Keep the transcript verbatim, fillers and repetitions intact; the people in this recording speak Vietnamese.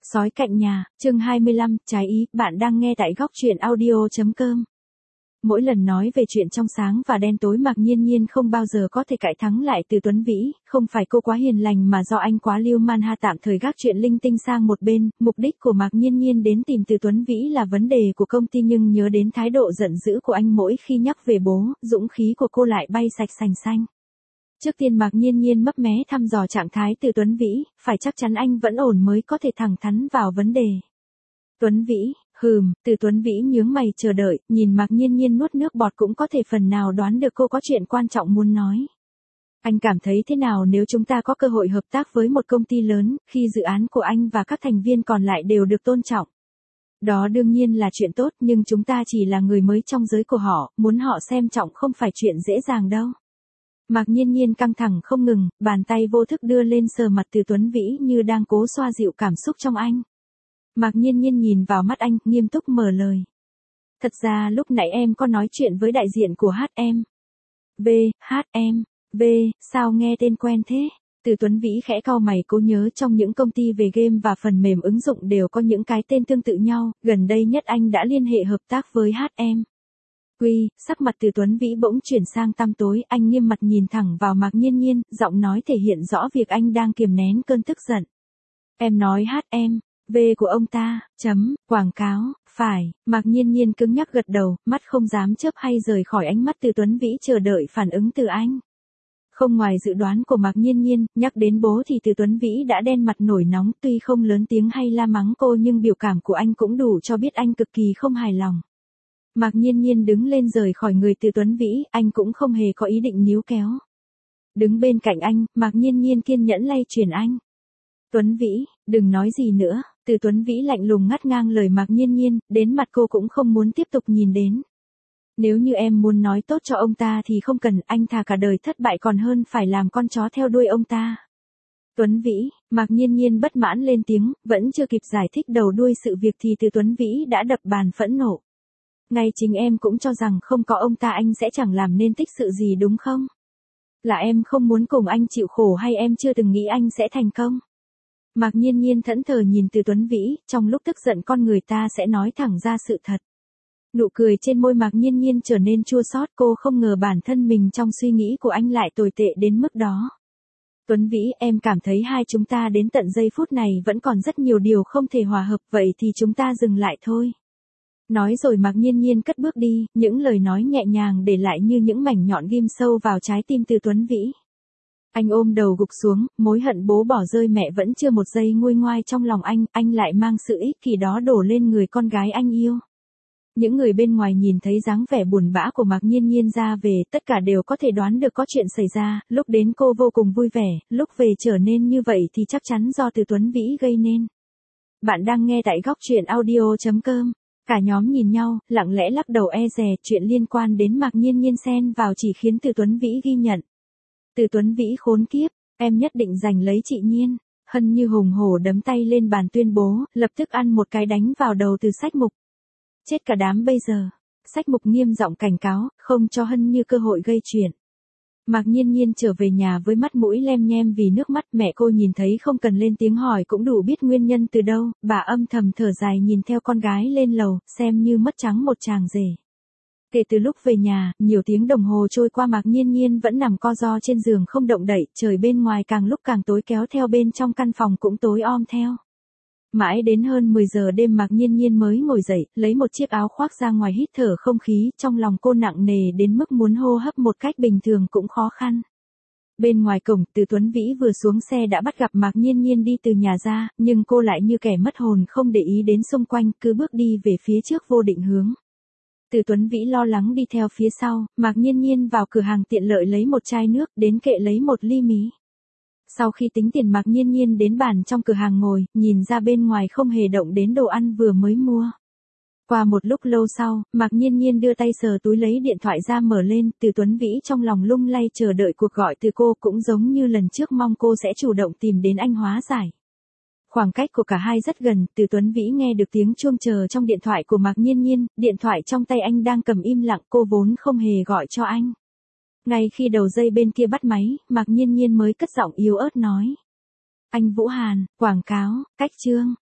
Sói cạnh nhà, chương hai mươi lăm, trái ý, bạn đang nghe tại góc truyện audio chấm com. Mỗi lần nói về chuyện trong sáng và đen tối Mạc Nhiên Nhiên không bao giờ có thể cãi thắng lại Từ Tuấn Vĩ, không phải cô quá hiền lành mà do anh quá lưu man ha. Tạm thời gác chuyện linh tinh sang một bên, mục đích của Mạc Nhiên Nhiên đến tìm Từ Tuấn Vĩ là vấn đề của công ty, nhưng nhớ đến thái độ giận dữ của anh mỗi khi nhắc về bố, dũng khí của cô lại bay sạch sành xanh. Trước tiên Mạc Nhiên Nhiên mấp mé thăm dò trạng thái Từ Tuấn Vĩ, phải chắc chắn anh vẫn ổn mới có thể thẳng thắn vào vấn đề. Tuấn Vĩ, hừm, Từ Tuấn Vĩ nhướng mày chờ đợi, nhìn Mạc Nhiên Nhiên nuốt nước bọt cũng có thể phần nào đoán được cô có chuyện quan trọng muốn nói. Anh cảm thấy thế nào nếu chúng ta có cơ hội hợp tác với một công ty lớn, khi dự án của anh và các thành viên còn lại đều được tôn trọng? Đó đương nhiên là chuyện tốt, nhưng chúng ta chỉ là người mới trong giới của họ, muốn họ xem trọng không phải chuyện dễ dàng đâu. Mạc Nhiên Nhiên căng thẳng không ngừng, bàn tay vô thức đưa lên sờ mặt Từ Tuấn Vĩ như đang cố xoa dịu cảm xúc trong anh. Mạc Nhiên Nhiên nhìn vào mắt anh, nghiêm túc mở lời. Thật ra lúc nãy em có nói chuyện với đại diện của hát em. V, hát em, V, sao nghe tên quen thế? Từ Tuấn Vĩ khẽ cau mày, cố nhớ trong những công ty về game và phần mềm ứng dụng đều có những cái tên tương tự nhau, gần đây nhất anh đã liên hệ hợp tác với hát em. Quy, sắc mặt Từ Tuấn Vĩ bỗng chuyển sang tăm tối, anh nghiêm mặt nhìn thẳng vào Mạc Nhiên Nhiên, giọng nói thể hiện rõ việc anh đang kiềm nén cơn tức giận. Em nói hát em, V của ông ta, chấm, quảng cáo, phải. Mạc Nhiên Nhiên cứng nhắc gật đầu, mắt không dám chớp hay rời khỏi ánh mắt Từ Tuấn Vĩ, chờ đợi phản ứng từ anh. Không ngoài dự đoán của Mạc Nhiên Nhiên, nhắc đến bố thì Từ Tuấn Vĩ đã đen mặt nổi nóng, tuy không lớn tiếng hay la mắng cô nhưng biểu cảm của anh cũng đủ cho biết anh cực kỳ không hài lòng. Mạc Nhiên Nhiên đứng lên rời khỏi người Từ Tuấn Vĩ, anh cũng không hề có ý định níu kéo. Đứng bên cạnh anh, Mạc Nhiên Nhiên kiên nhẫn lay truyền anh. Tuấn Vĩ, đừng nói gì nữa. Từ Tuấn Vĩ lạnh lùng ngắt ngang lời Mạc Nhiên Nhiên, đến mặt cô cũng không muốn tiếp tục nhìn đến. Nếu như em muốn nói tốt cho ông ta thì không cần, anh thà cả đời thất bại còn hơn phải làm con chó theo đuôi ông ta. Tuấn Vĩ, Mạc Nhiên Nhiên bất mãn lên tiếng, vẫn chưa kịp giải thích đầu đuôi sự việc thì Từ Tuấn Vĩ đã đập bàn phẫn nộ. Ngay chính em cũng cho rằng không có ông ta anh sẽ chẳng làm nên tích sự gì đúng không? Là em không muốn cùng anh chịu khổ hay em chưa từng nghĩ anh sẽ thành công? Mạc Nhiên Nhiên thẫn thờ nhìn Từ Tuấn Vĩ, trong lúc tức giận con người ta sẽ nói thẳng ra sự thật. Nụ cười trên môi Mạc Nhiên Nhiên trở nên chua xót, cô không ngờ bản thân mình trong suy nghĩ của anh lại tồi tệ đến mức đó. Tuấn Vĩ, em cảm thấy hai chúng ta đến tận giây phút này vẫn còn rất nhiều điều không thể hòa hợp, vậy thì chúng ta dừng lại thôi. Nói rồi Mạc Nhiên Nhiên cất bước đi, những lời nói nhẹ nhàng để lại như những mảnh nhọn ghim sâu vào trái tim Từ Tuấn Vĩ. Anh ôm đầu gục xuống, mối hận bố bỏ rơi mẹ vẫn chưa một giây nguôi ngoai trong lòng anh, anh lại mang sự ích kỷ đó đổ lên người con gái anh yêu. Những người bên ngoài nhìn thấy dáng vẻ buồn bã của Mạc Nhiên Nhiên ra về, tất cả đều có thể đoán được có chuyện xảy ra, lúc đến cô vô cùng vui vẻ, lúc về trở nên như vậy thì chắc chắn do Từ Tuấn Vĩ gây nên. Bạn đang nghe tại góc truyện audio chấm com. Cả nhóm nhìn nhau, lặng lẽ lắc đầu e dè, chuyện liên quan đến Mạc Nhiên Nhiên xen vào chỉ khiến Từ Tuấn Vĩ ghi nhận. Từ Tuấn Vĩ khốn kiếp, em nhất định giành lấy chị Nhiên. Hân như hùng hổ đấm tay lên bàn tuyên bố, lập tức ăn một cái đánh vào đầu Từ Sách Mục. Chết cả đám bây giờ. Sách Mục nghiêm giọng cảnh cáo, không cho Hân như cơ hội gây chuyện. Mạc Nhiên Nhiên trở về nhà với mắt mũi lem nhem vì nước mắt, mẹ cô nhìn thấy không cần lên tiếng hỏi cũng đủ biết nguyên nhân từ đâu, bà âm thầm thở dài nhìn theo con gái lên lầu, xem như mất trắng một chàng rể. Kể từ lúc về nhà, nhiều tiếng đồng hồ trôi qua Mạc Nhiên Nhiên vẫn nằm co ro trên giường không động đậy, trời bên ngoài càng lúc càng tối kéo theo bên trong căn phòng cũng tối om theo. Mãi đến hơn mười giờ đêm Mạc Nhiên Nhiên mới ngồi dậy, lấy một chiếc áo khoác ra ngoài hít thở không khí, trong lòng cô nặng nề đến mức muốn hô hấp một cách bình thường cũng khó khăn. Bên ngoài cổng, Từ Tuấn Vĩ vừa xuống xe đã bắt gặp Mạc Nhiên Nhiên đi từ nhà ra, nhưng cô lại như kẻ mất hồn không để ý đến xung quanh, cứ bước đi về phía trước vô định hướng. Từ Tuấn Vĩ lo lắng đi theo phía sau, Mạc Nhiên Nhiên vào cửa hàng tiện lợi lấy một chai nước, đến kệ lấy một ly mí. Sau khi tính tiền Mạc Nhiên Nhiên đến bàn trong cửa hàng ngồi, nhìn ra bên ngoài không hề động đến đồ ăn vừa mới mua. Qua một lúc lâu sau, Mạc Nhiên Nhiên đưa tay sờ túi lấy điện thoại ra mở lên, Từ Tuấn Vĩ trong lòng lung lay chờ đợi cuộc gọi từ cô, cũng giống như lần trước mong cô sẽ chủ động tìm đến anh hóa giải. Khoảng cách của cả hai rất gần, Từ Tuấn Vĩ nghe được tiếng chuông chờ trong điện thoại của Mạc Nhiên Nhiên, điện thoại trong tay anh đang cầm im lặng, cô vốn không hề gọi cho anh. Ngay khi đầu dây bên kia bắt máy, Mạc Nhiên Nhiên mới cất giọng yếu ớt nói. Anh Vũ Hàn, quảng cáo, cách chương.